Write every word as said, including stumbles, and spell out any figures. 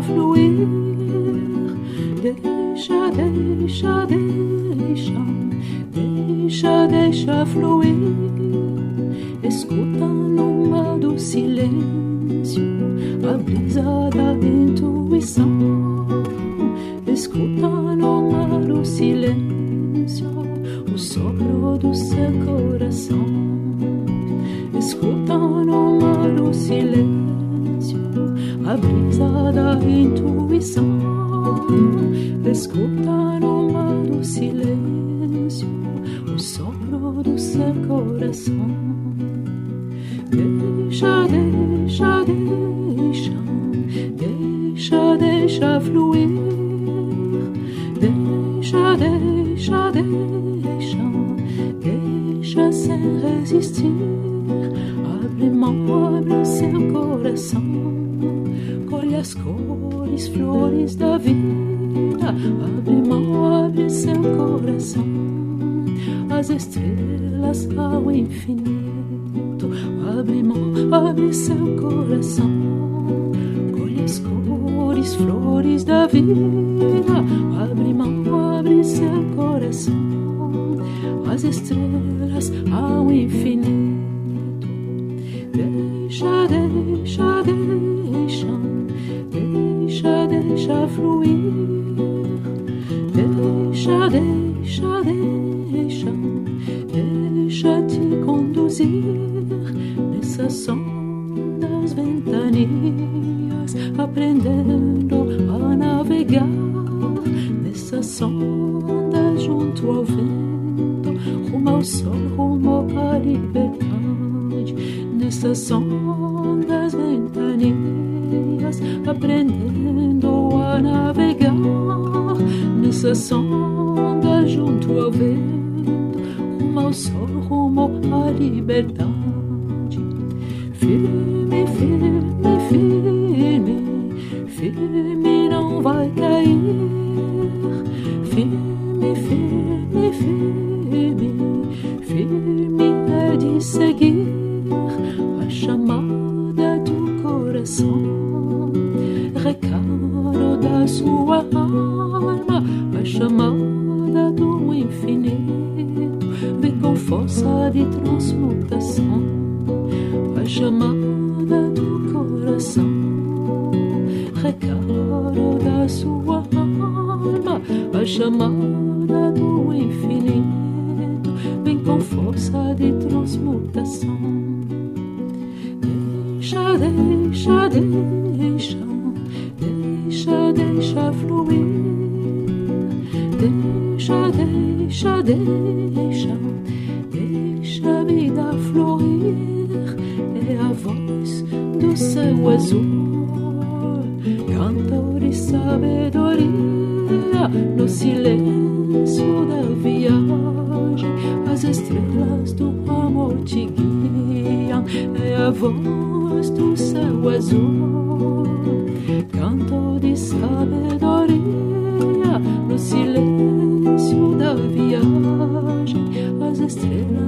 fluir. Deixa, deixa, deixa, deixa, deixa fluir. Escuta no mar do silêncio a brisa da intuição. Escuta no mar do silêncio o sopro do seu coração. Escuta no mar do silêncio a brisa da intuição. Escuta no mar do silêncio o sopro do seu coração. Deixa, deixa, deixa, deixa, deixa fluir. Deixa, deixa, deixa, deixa sem resistir. Abre mão, abre seu coração. Colhe as cores, flores da vida. Abre mão, abre seu coração. As estrelas ao infinito. Abre mão, abre seu coração. Colhe as cores, flores da vida. Abre mão, abre seu coração. As estrelas ao infinito. Deixa, deixa, deixa, deixa, deixa fluir. Deixa, deixa, deixa, deixa-te conduzir nessas ondas ventanias, aprendendo a navegar nessas ondas junto ao vento, rumo ao sol, rumo à liberdade. Nessas ondas ventanias, aprendendo a navegar nessas ondas junto ao vento, rumo ao sol, rumo à liberdade. Firme, firme, firme, firme, não vai cair. Firme, firme, firme, firme é de seguir a chamada do coração, recado da sua alma, a chamada do infinito, vem com força de transmutação, a chamada do coração, recado da sua alma, a chamada do infinito, vem com força de transmutação. Deixa, deixa, deixa, deixa, deixa fluir. Deixa, deixa, deixa, deixa a vida florir. É a voz do céu azul, canto de sabedoria, no silêncio da viagem, as estrelas do amor te guiam. É a voz do céu azul, canto de sabedoria, no silêncio da viagem, as estrelas